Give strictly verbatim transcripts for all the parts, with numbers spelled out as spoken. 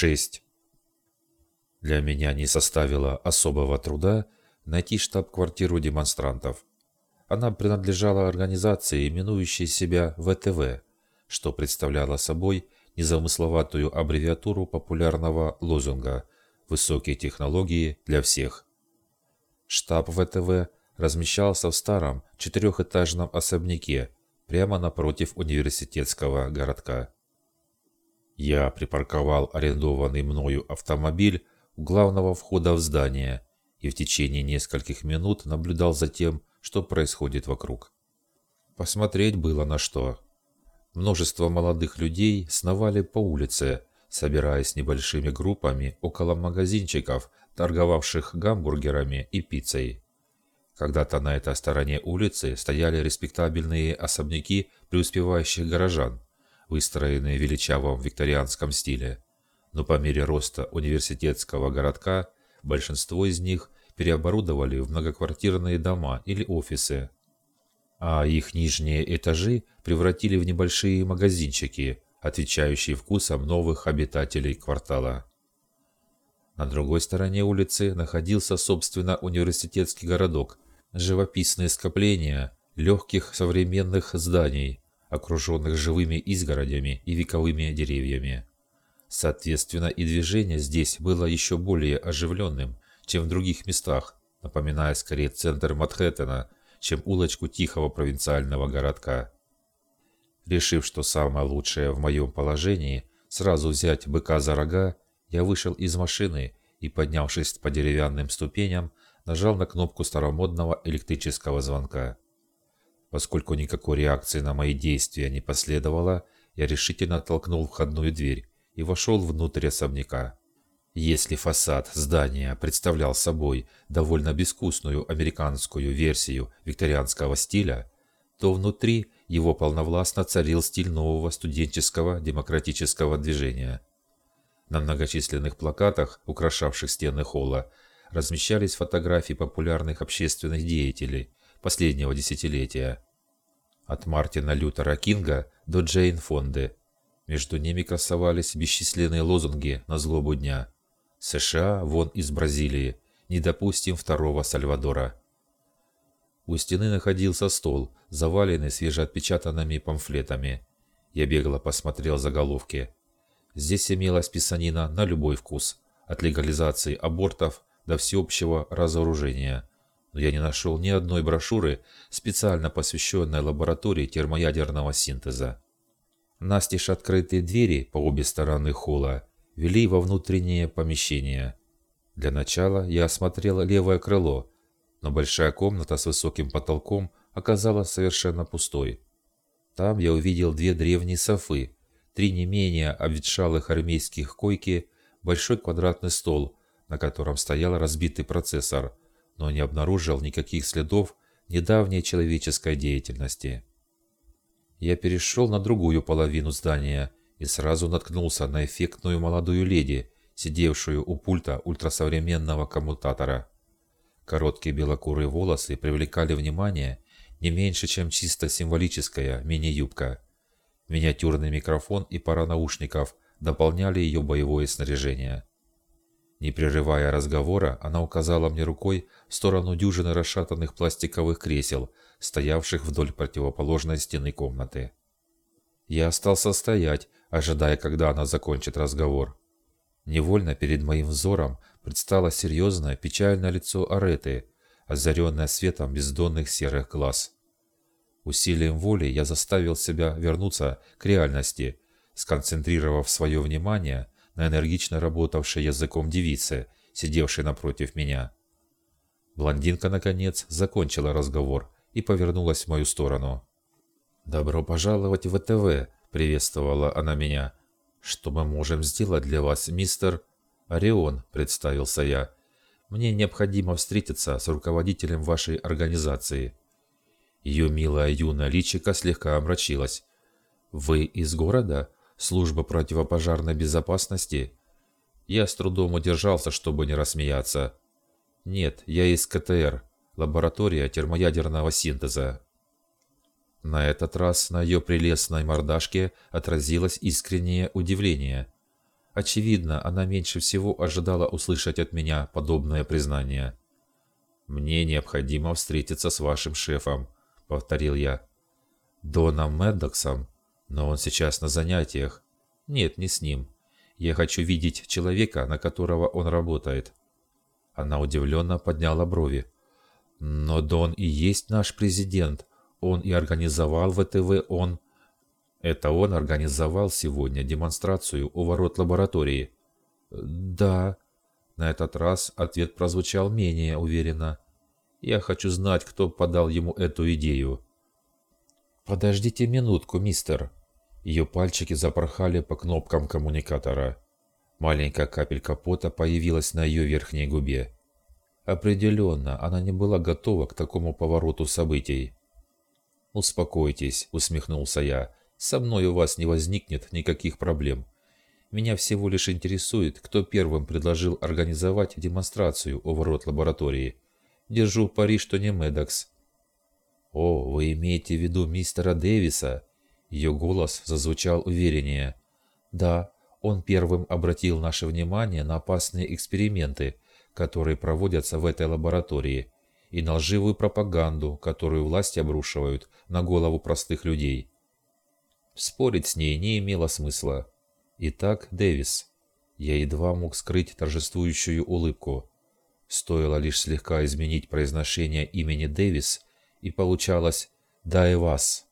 шесть. Для меня не составило особого труда найти штаб-квартиру демонстрантов. Она принадлежала организации, именующей себя вэ тэ вэ, что представляло собой незамысловатую аббревиатуру популярного лозунга «Высокие технологии для всех». Штаб вэ тэ вэ размещался в старом четырехэтажном особняке прямо напротив университетского городка. Я припарковал арендованный мною автомобиль у главного входа в здание и в течение нескольких минут наблюдал за тем, что происходит вокруг. Посмотреть было на что. Множество молодых людей сновали по улице, собираясь небольшими группами около магазинчиков, торговавших гамбургерами и пиццей. Когда-то на этой стороне улицы стояли респектабельные особняки преуспевающих горожан, выстроенные в величавом викторианском стиле. Но по мере роста университетского городка большинство из них переоборудовали в многоквартирные дома или офисы, а их нижние этажи превратили в небольшие магазинчики, отвечающие вкусам новых обитателей квартала. На другой стороне улицы находился, собственно, университетский городок, живописные скопления легких современных зданий, окруженных живыми изгородями и вековыми деревьями. Соответственно, и движение здесь было еще более оживленным, чем в других местах, напоминая скорее центр Манхэттена, чем улочку тихого провинциального городка. Решив, что самое лучшее в моем положении сразу взять быка за рога, я вышел из машины и, поднявшись по деревянным ступеням, нажал на кнопку старомодного электрического звонка. Поскольку никакой реакции на мои действия не последовало, я решительно толкнул входную дверь и вошел внутрь особняка. Если фасад здания представлял собой довольно безвкусную американскую версию викторианского стиля, то внутри его полновластно царил стиль нового студенческого демократического движения. На многочисленных плакатах, украшавших стены холла, размещались фотографии популярных общественных деятелей последнего десятилетия. От Мартина Лютера Кинга до Джейн Фонды. Между ними красовались бесчисленные лозунги на злобу дня. «США вон из Бразилии! Не допустим второго Сальвадора!» У стены находился стол, заваленный свежеотпечатанными памфлетами. Я бегло посмотрел заголовки. Здесь имелась писанина на любой вкус, от легализации абортов до всеобщего разоружения. Но я не нашел ни одной брошюры, специально посвященной лаборатории термоядерного синтеза. Настежь открытые двери по обе стороны холла вели во внутреннее помещение. Для начала я осмотрел левое крыло, но большая комната с высоким потолком оказалась совершенно пустой. Там я увидел две древние софы, три не менее обветшалых армейских койки, большой квадратный стол, на котором стоял разбитый процессор, но не обнаружил никаких следов недавней человеческой деятельности. Я перешел на другую половину здания и сразу наткнулся на эффектную молодую леди, сидевшую у пульта ультрасовременного коммутатора. Короткие белокурые волосы привлекали внимание не меньше, чем чисто символическая мини-юбка. Миниатюрный микрофон и пара наушников дополняли ее боевое снаряжение. Не прерывая разговора, она указала мне рукой в сторону дюжины расшатанных пластиковых кресел, стоявших вдоль противоположной стены комнаты. Я остался стоять, ожидая, когда она закончит разговор. Невольно перед моим взором предстало серьезное печальное лицо Ареты, озаренное светом бездонных серых глаз. Усилием воли я заставил себя вернуться к реальности, сконцентрировав свое внимание на энергично работавшей языком девице, сидевшей напротив меня. Блондинка, наконец, закончила разговор и повернулась в мою сторону. «Добро пожаловать в вэ тэ вэ», — приветствовала она меня. «Что мы можем сделать для вас, мистер...» «Орион», — представился я. «Мне необходимо встретиться с руководителем вашей организации». Ее милая юная личико слегка омрачилась. «Вы из города? Служба противопожарной безопасности?» Я с трудом удержался, чтобы не рассмеяться. «Нет, я из ка тэ эр, лаборатория термоядерного синтеза». На этот раз на ее прелестной мордашке отразилось искреннее удивление. Очевидно, она меньше всего ожидала услышать от меня подобное признание. «Мне необходимо встретиться с вашим шефом», — повторил я. «Доном Меддоксом? Но он сейчас на занятиях». «Нет, не с ним. Я хочу видеть человека, на которого он работает». Она удивленно подняла брови. «Но Дон и есть наш президент. Он и организовал ВТВ, он...» «Это он организовал сегодня демонстрацию у ворот лаборатории?» «Да». На этот раз ответ прозвучал менее уверенно. «Я хочу знать, кто подал ему эту идею». «Подождите минутку, мистер». Ее пальчики запорхали по кнопкам коммуникатора. Маленькая капелька пота появилась на ее верхней губе. Определенно, она не была готова к такому повороту событий. «Успокойтесь», — усмехнулся я. «Со мной у вас не возникнет никаких проблем. Меня всего лишь интересует, кто первым предложил организовать демонстрацию у ворот лаборатории. Держу пари, что не Медокс». «О, вы имеете в виду мистера Дэвиса?» Ее голос зазвучал увереннее. «Да, он первым обратил наше внимание на опасные эксперименты, которые проводятся в этой лаборатории, и на лживую пропаганду, которую власти обрушивают на голову простых людей». Спорить с ней не имело смысла. «Итак, Дэвис». Я едва мог скрыть торжествующую улыбку. Стоило лишь слегка изменить произношение имени Дэвис, и получалось «Даевас».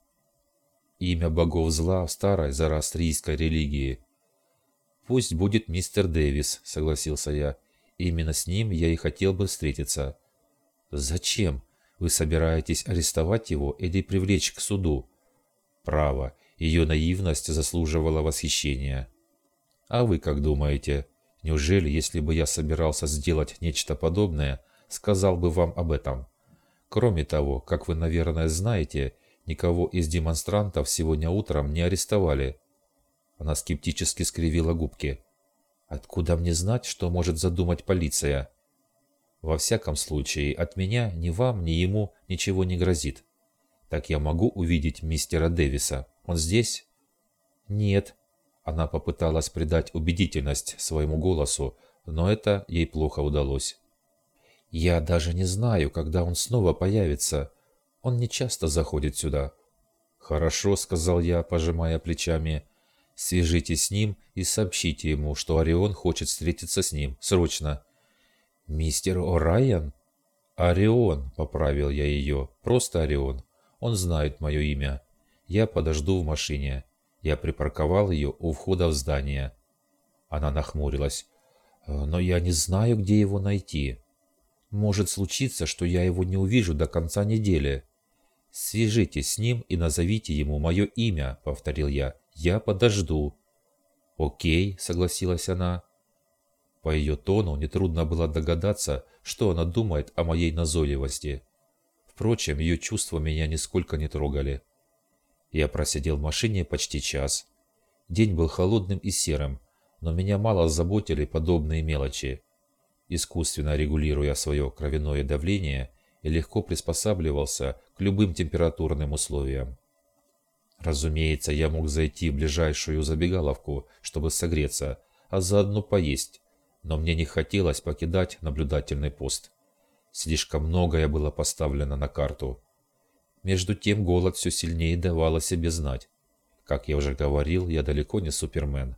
Имя богов зла в старой зороастрийской религии. «Пусть будет мистер Дэвис», — согласился я. «Именно с ним я и хотел бы встретиться». «Зачем? Вы собираетесь арестовать его или привлечь к суду?» «Право, ее наивность заслуживала восхищения». «А вы как думаете? Неужели, если бы я собирался сделать нечто подобное, сказал бы вам об этом? Кроме того, как вы, наверное, знаете, никого из демонстрантов сегодня утром не арестовали». Она скептически скривила губки. «Откуда мне знать, что может задумать полиция?» «Во всяком случае, от меня ни вам, ни ему ничего не грозит. Так я могу увидеть мистера Дэвиса? Он здесь?» «Нет». Она попыталась придать убедительность своему голосу, но это ей плохо удалось. «Я даже не знаю, когда он снова появится. Он не часто заходит сюда». «Хорошо», — сказал я, пожимая плечами. «Свяжитесь с ним и сообщите ему, что Орион хочет встретиться с ним. Срочно». «Мистер О'Райан?» «Орион», — поправил я ее. «Просто Орион. Он знает мое имя. Я подожду в машине». Я припарковал ее у входа в здание. Она нахмурилась. «Но я не знаю, где его найти. Может случиться, что я его не увижу до конца недели». «Свяжитесь с ним и назовите ему мое имя», — повторил я. «Я подожду». «Окей», — согласилась она. По ее тону нетрудно было догадаться, что она думает о моей назойливости. Впрочем, ее чувства меня нисколько не трогали. Я просидел в машине почти час. День был холодным и серым, но меня мало заботили подобные мелочи. Искусственно регулируя свое кровяное давление, я легко приспосабливался к любым температурным условиям. Разумеется, я мог зайти в ближайшую забегаловку, чтобы согреться, а заодно поесть, но мне не хотелось покидать наблюдательный пост. Слишком многое было поставлено на карту. Между тем голод все сильнее давал о себе знать. Как я уже говорил, я далеко не супермен.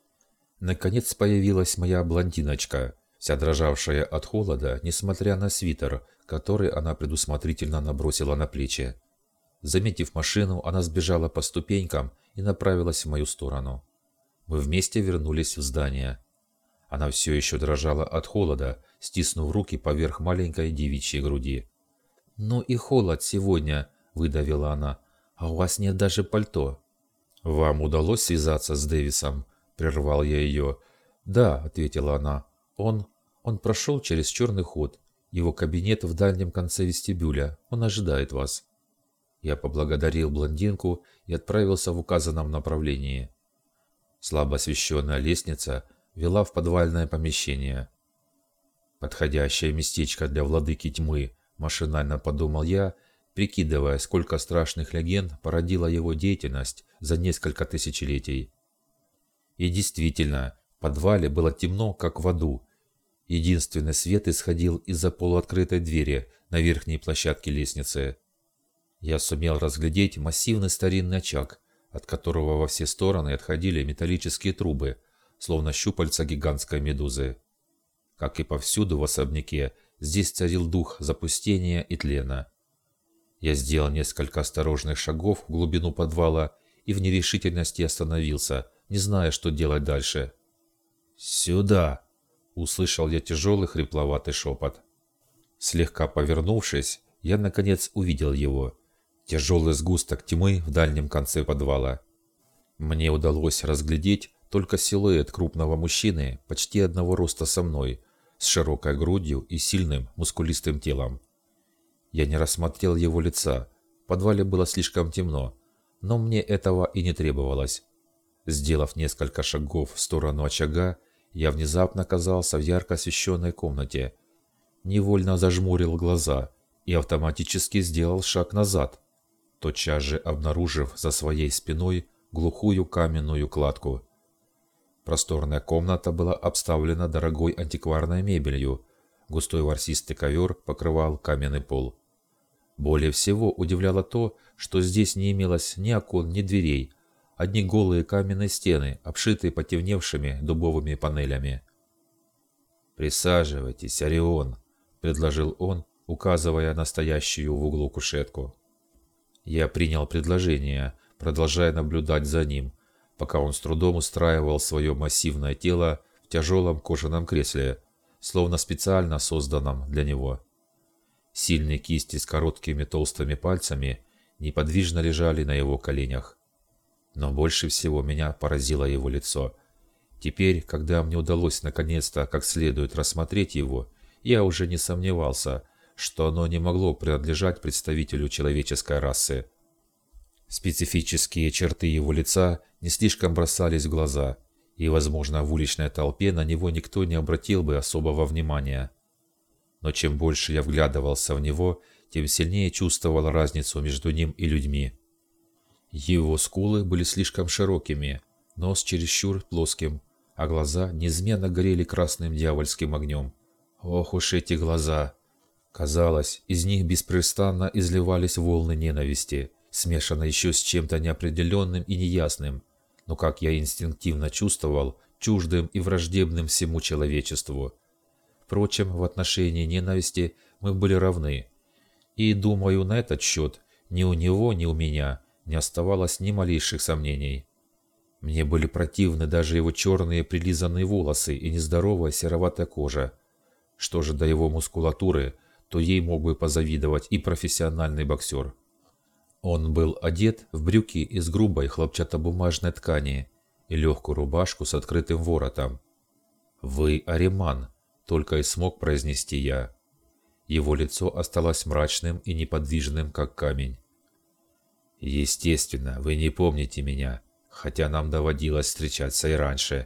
Наконец появилась моя блондиночка, вся дрожавшая от холода, несмотря на свитер, который она предусмотрительно набросила на плечи. Заметив машину, она сбежала по ступенькам и направилась в мою сторону. Мы вместе вернулись в здание. Она все еще дрожала от холода, стиснув руки поверх маленькой девичьей груди. «Ну и холод сегодня», — выдавила она, — «а у вас нет даже пальто». «Вам удалось связаться с Дэвисом?» — прервал я ее. «Да», — ответила она, — «он... он прошел через черный ход. Его кабинет в дальнем конце вестибюля. Он ожидает вас». Я поблагодарил блондинку и отправился в указанном направлении. Слабо освещенная лестница вела в подвальное помещение. Подходящее местечко для владыки тьмы, машинально подумал я, прикидывая, сколько страшных легенд породила его деятельность за несколько тысячелетий. И действительно, В подвале было темно, как в аду. Единственный свет исходил из-за полуоткрытой двери на верхней площадке лестницы. Я сумел разглядеть массивный старинный очаг, от которого во все стороны отходили металлические трубы, словно щупальца гигантской медузы. Как и повсюду в особняке, здесь царил дух запустения и тлена. Я сделал несколько осторожных шагов в глубину подвала и в нерешительности остановился, не зная, что делать дальше. «Сюда!» – услышал я тяжелый хрипловатый шепот. Слегка повернувшись, я наконец увидел его. Тяжелый сгусток тьмы в дальнем конце подвала. Мне удалось разглядеть только силуэт крупного мужчины, почти одного роста со мной, с широкой грудью и сильным мускулистым телом. Я не рассмотрел его лица, в подвале было слишком темно, но мне этого и не требовалось. Сделав несколько шагов в сторону очага, я внезапно оказался в ярко освещенной комнате. Невольно зажмурил глаза и автоматически сделал шаг назад, тотчас же обнаружив за своей спиной глухую каменную кладку. Просторная комната была обставлена дорогой антикварной мебелью, густой ворсистый ковер покрывал каменный пол. Более всего удивляло то, что здесь не имелось ни окон, ни дверей, одни голые каменные стены, обшитые потемневшими дубовыми панелями. «Присаживайтесь, Орион», — предложил он, указывая на стоящую в углу кушетку. Я принял предложение, продолжая наблюдать за ним, пока он с трудом устраивал свое массивное тело в тяжелом кожаном кресле, словно специально созданном для него. Сильные кисти с короткими толстыми пальцами неподвижно лежали на его коленях. Но больше всего меня поразило его лицо. Теперь, когда мне удалось наконец-то как следует рассмотреть его, я уже не сомневался, что оно не могло принадлежать представителю человеческой расы. Специфические черты его лица не слишком бросались в глаза, и, возможно, в уличной толпе на него никто не обратил бы особого внимания. Но чем больше я вглядывался в него, тем сильнее чувствовал разницу между ним и людьми. Его скулы были слишком широкими, нос чересчур плоским, а глаза неизменно горели красным дьявольским огнем. Ох уж эти глаза! Казалось, из них беспрестанно изливались волны ненависти, смешанной еще с чем-то неопределенным и неясным, но, как я инстинктивно чувствовал, чуждым и враждебным всему человечеству. Впрочем, в отношении ненависти мы были равны, и, думаю, на этот счет ни у него, ни у меня не оставалось ни малейших сомнений. Мне были противны даже его черные прилизанные волосы и нездоровая сероватая кожа. Что же до его мускулатуры, то ей мог бы позавидовать и профессиональный боксер. Он был одет в брюки из грубой хлопчатобумажной ткани и легкую рубашку с открытым воротом. «Вы Ариман», — только и смог произнести я. Его лицо осталось мрачным и неподвижным, как камень. «Естественно, вы не помните меня, хотя нам доводилось встречаться и раньше».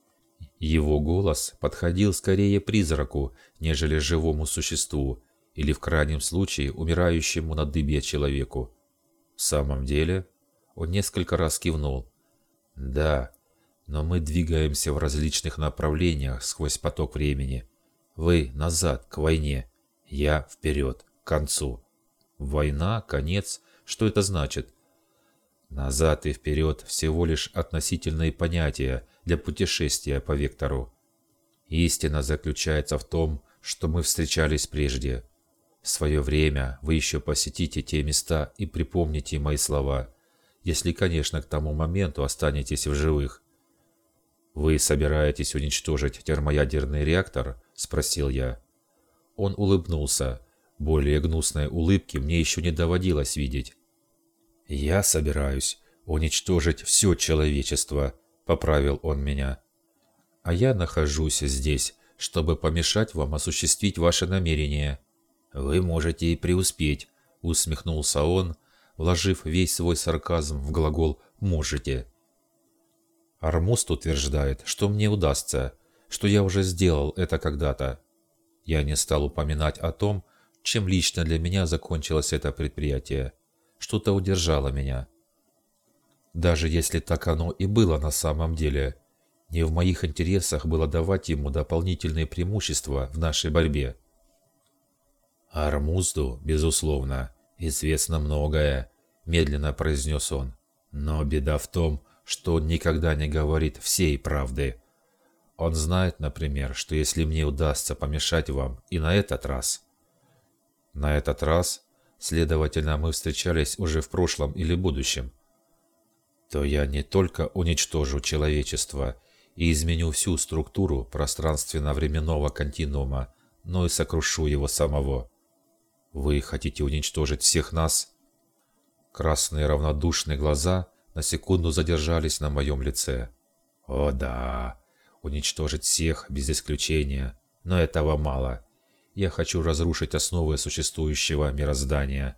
Его голос подходил скорее призраку, нежели живому существу, или в крайнем случае умирающему на дыбе человеку. В самом деле, он несколько раз кивнул. «Да, но мы двигаемся в различных направлениях сквозь поток времени. Вы назад, к войне, я вперед, к концу. Война, конец, что это значит?» Назад и вперед всего лишь относительные понятия для путешествия по вектору. Истина заключается в том, что мы встречались прежде. В свое время вы еще посетите те места и припомните мои слова, если, конечно, к тому моменту останетесь в живых. «Вы собираетесь уничтожить термоядерный реактор?» – спросил я. Он улыбнулся. Более гнусной улыбки мне еще не доводилось видеть. «Я собираюсь уничтожить все человечество», — поправил он меня. «А я нахожусь здесь, чтобы помешать вам осуществить ваши намерения». «Вы можете и преуспеть», — усмехнулся он, вложив весь свой сарказм в глагол «можете». Армуст утверждает, что мне удастся, что я уже сделал это когда-то. Я не стал упоминать о том, чем лично для меня закончилось это предприятие. Что-то удержало меня. Даже если так оно и было на самом деле, Не в моих интересах было давать ему дополнительные преимущества в нашей борьбе. «Армузду, безусловно, известно многое», – медленно произнес он. «Но беда в том, что он никогда не говорит всей правды. Он знает, например, что если мне удастся помешать вам и на этот раз...» «На этот раз, следовательно, мы встречались уже в прошлом или будущем», то я не только уничтожу человечество и изменю всю структуру пространственно-временного континуума, но и сокрушу его самого. Вы хотите уничтожить всех нас? Красные равнодушные глаза на секунду задержались на моем лице. О да, уничтожить всех без исключения, но этого мало. Я хочу разрушить основы существующего мироздания.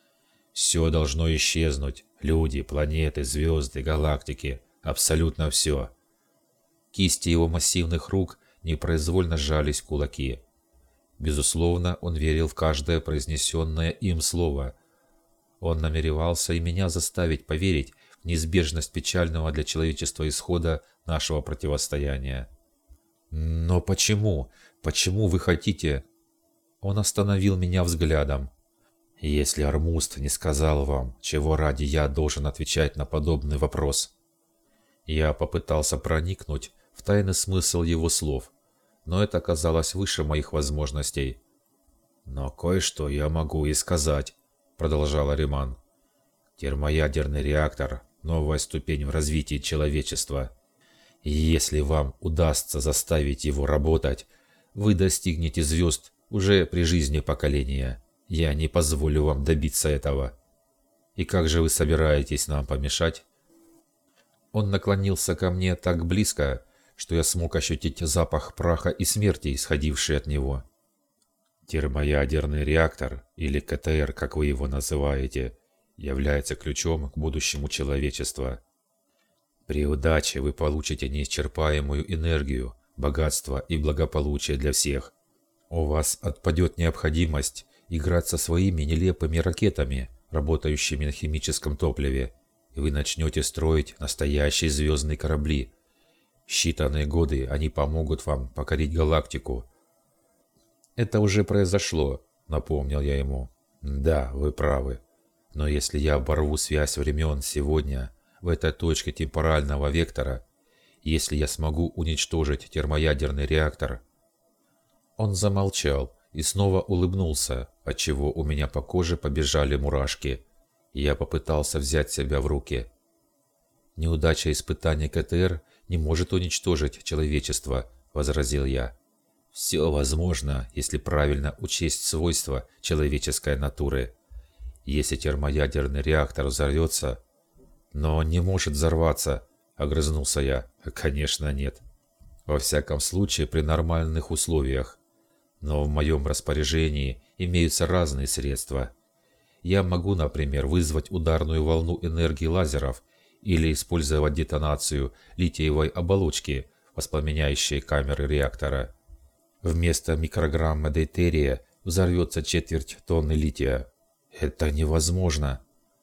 Все должно исчезнуть. Люди, планеты, звезды, галактики. Абсолютно все. Кисти его массивных рук непроизвольно сжались в кулаки. Безусловно, он верил в каждое произнесенное им слово. Он намеревался и меня заставить поверить в неизбежность печального для человечества исхода нашего противостояния. «Но почему? Почему вы хотите?» Он остановил меня взглядом. «Если Армуст не сказал вам, чего ради я должен отвечать на подобный вопрос». Я попытался проникнуть в тайный смысл его слов, но это оказалось выше моих возможностей. «Но кое-что я могу и сказать», — продолжал Ариман. «Термоядерный реактор — новая ступень в развитии человечества. И если вам удастся заставить его работать, вы достигнете звезд уже при жизни поколения. Я не позволю вам добиться этого. И как же вы собираетесь нам помешать?» Он наклонился ко мне так близко, что я смог ощутить запах праха и смерти, исходивший от него. Термоядерный реактор, или ка тэ эр, как вы его называете, является ключом к будущему человечества. При удаче вы получите неисчерпаемую энергию, богатство и благополучие для всех. У вас отпадет необходимость играть со своими нелепыми ракетами, работающими на химическом топливе, и вы начнете строить настоящие звездные корабли. В считанные годы они помогут вам покорить галактику. «Это уже произошло», — напомнил я ему. «Да, вы правы. Но если я оборву связь времен сегодня, в этой точке темпорального вектора, если я смогу уничтожить термоядерный реактор...» Он замолчал и снова улыбнулся, отчего у меня по коже побежали мурашки. Я попытался взять себя в руки. «Неудача испытания ка тэ эр не может уничтожить человечество», — возразил я. «Все возможно, если правильно учесть свойства человеческой натуры. Если термоядерный реактор взорвется...» «Но он не может взорваться», — огрызнулся я. «Конечно нет. Во всяком случае при нормальных условиях. Но в моем распоряжении имеются разные средства. Я могу, например, вызвать ударную волну энергии лазеров или использовать детонацию литиевой оболочки, воспламеняющей камеры реактора. Вместо микрограмма дейтерия взорвется четверть тонны лития. Это невозможно.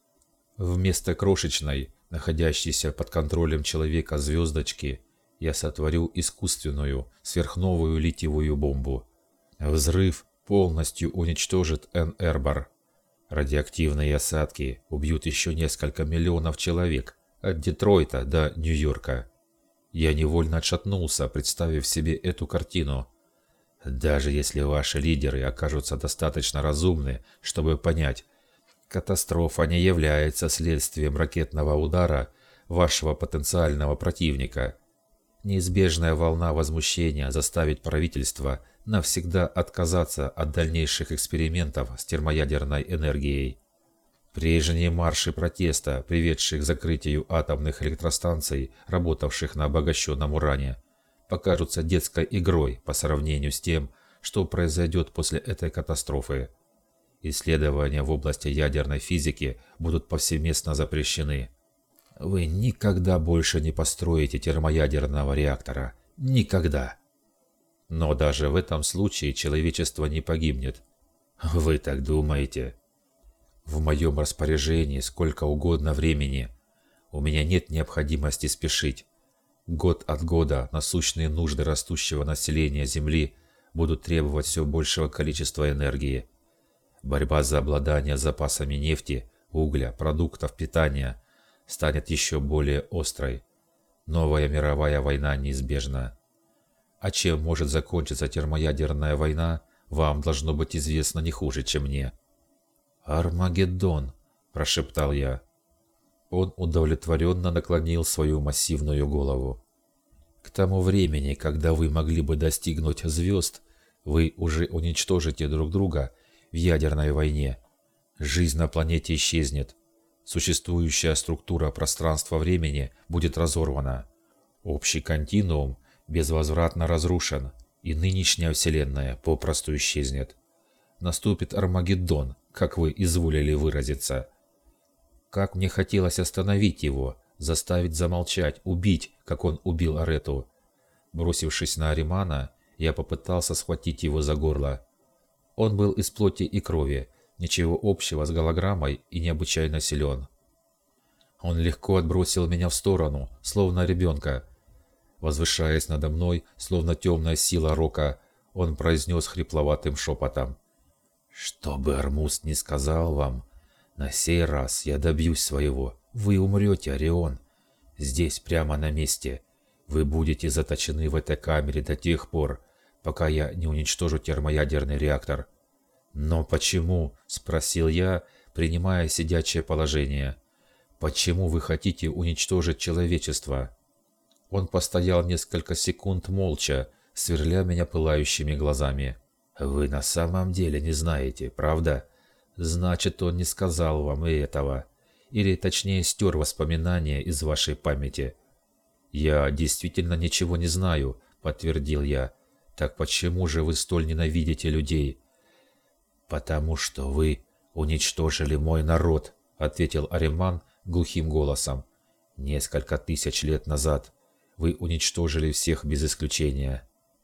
Вместо крошечной, находящейся под контролем человека звездочки, я сотворю искусственную, сверхновую литиевую бомбу. Взрыв полностью уничтожит Энн-Эрбор. Радиоактивные осадки убьют еще несколько миллионов человек, от Детройта до Нью-Йорка. Я невольно отшатнулся, представив себе эту картину. Даже если ваши лидеры окажутся достаточно разумны, чтобы понять, катастрофа не является следствием ракетного удара вашего потенциального противника. Неизбежная волна возмущения заставит правительство навсегда отказаться от дальнейших экспериментов с термоядерной энергией. Прежние марши протеста, приведшие к закрытию атомных электростанций, работавших на обогащенном уране, покажутся детской игрой по сравнению с тем, что произойдет после этой катастрофы. Исследования в области ядерной физики будут повсеместно запрещены. Вы никогда больше не построите термоядерного реактора. Никогда. Но даже в этом случае человечество не погибнет. Вы так думаете? В моем распоряжении сколько угодно времени. У меня нет необходимости спешить. Год от года насущные нужды растущего населения Земли будут требовать все большего количества энергии. Борьба за обладание запасами нефти, угля, продуктов питания станет еще более острой. Новая мировая война неизбежна. А чем может закончиться термоядерная война, вам должно быть известно не хуже, чем мне. «Армагеддон», – прошептал я. Он удовлетворенно наклонил свою массивную голову. «К тому времени, когда вы могли бы достигнуть звезд, вы уже уничтожите друг друга в ядерной войне. Жизнь на планете исчезнет. Существующая структура пространства-времени будет разорвана. Общий континуум безвозвратно разрушен, и нынешняя Вселенная попросту исчезнет. Наступит Армагеддон, как вы изволили выразиться. Как мне хотелось остановить его, заставить замолчать, убить, как он убил Арету. Бросившись на Аримана, я попытался схватить его за горло. Он был из плоти и крови, ничего общего с голограммой и необычайно силен. Он легко отбросил меня в сторону, словно ребенка. Возвышаясь надо мной, словно темная сила рока, он произнес хрипловатым шепотом: «Что бы Армуз ни сказал вам, на сей раз я добьюсь своего. Вы умрете, Орион. Здесь, прямо на месте. Вы будете заточены в этой камере до тех пор, пока я не уничтожу термоядерный реактор». «Но почему?» – спросил я, принимая сидячее положение. «Почему вы хотите уничтожить человечество?» Он постоял несколько секунд молча, сверля меня пылающими глазами. «Вы на самом деле не знаете, правда? Значит, он не сказал вам и этого. Или точнее стер воспоминания из вашей памяти». «Я действительно ничего не знаю», — подтвердил я. «Так почему же вы столь ненавидите людей?» «Потому что вы уничтожили мой народ», — ответил Ариман глухим голосом. «Несколько тысяч лет назад вы уничтожили всех без исключения.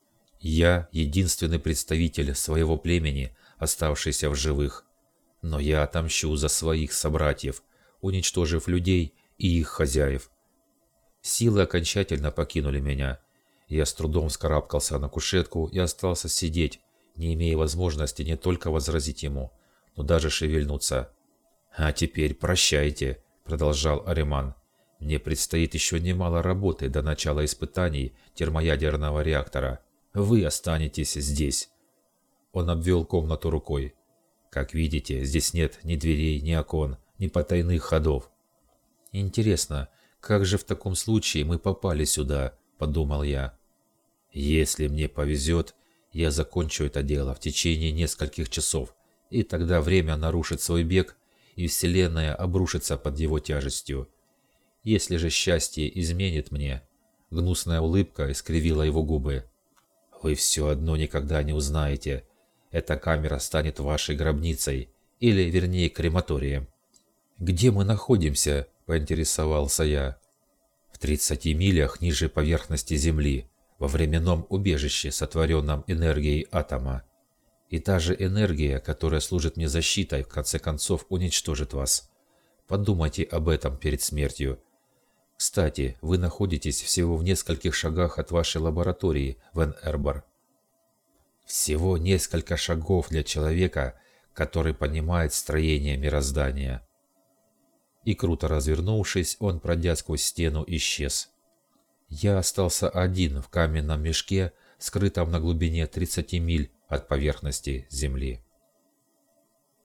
Я единственный представитель своего племени, оставшийся в живых. Но я отомщу за своих собратьев, уничтожив людей и их хозяев». Силы окончательно покинули меня. Я с трудом вскарабкался на кушетку и остался сидеть, не имея возможности не только возразить ему, но даже шевельнуться. «А теперь прощайте», — продолжал Ариман. «Мне предстоит еще немало работы до начала испытаний термоядерного реактора. Вы останетесь здесь». Он обвел комнату рукой. «Как видите, здесь нет ни дверей, ни окон, ни потайных ходов». «Интересно, как же в таком случае мы попали сюда?» – подумал я. «Если мне повезет, я закончу это дело в течение нескольких часов, и тогда время нарушит свой бег, и Вселенная обрушится под его тяжестью. Если же счастье изменит мне...» Гнусная улыбка искривила его губы. «Вы все одно никогда не узнаете. Эта камера станет вашей гробницей, или, вернее, крематорием». «Где мы находимся?» – поинтересовался я. «В тридцати милях ниже поверхности Земли, во временном убежище, сотворенном энергией атома. И та же энергия, которая служит мне защитой, в конце концов уничтожит вас. Подумайте об этом перед смертью. Кстати, вы находитесь всего в нескольких шагах от вашей лаборатории, Вен-Эрбор». Всего несколько шагов для человека, который понимает строение мироздания. И круто развернувшись, он, пройдя сквозь стену, исчез. Я остался один в каменном мешке, скрытом на глубине тридцати миль от поверхности Земли.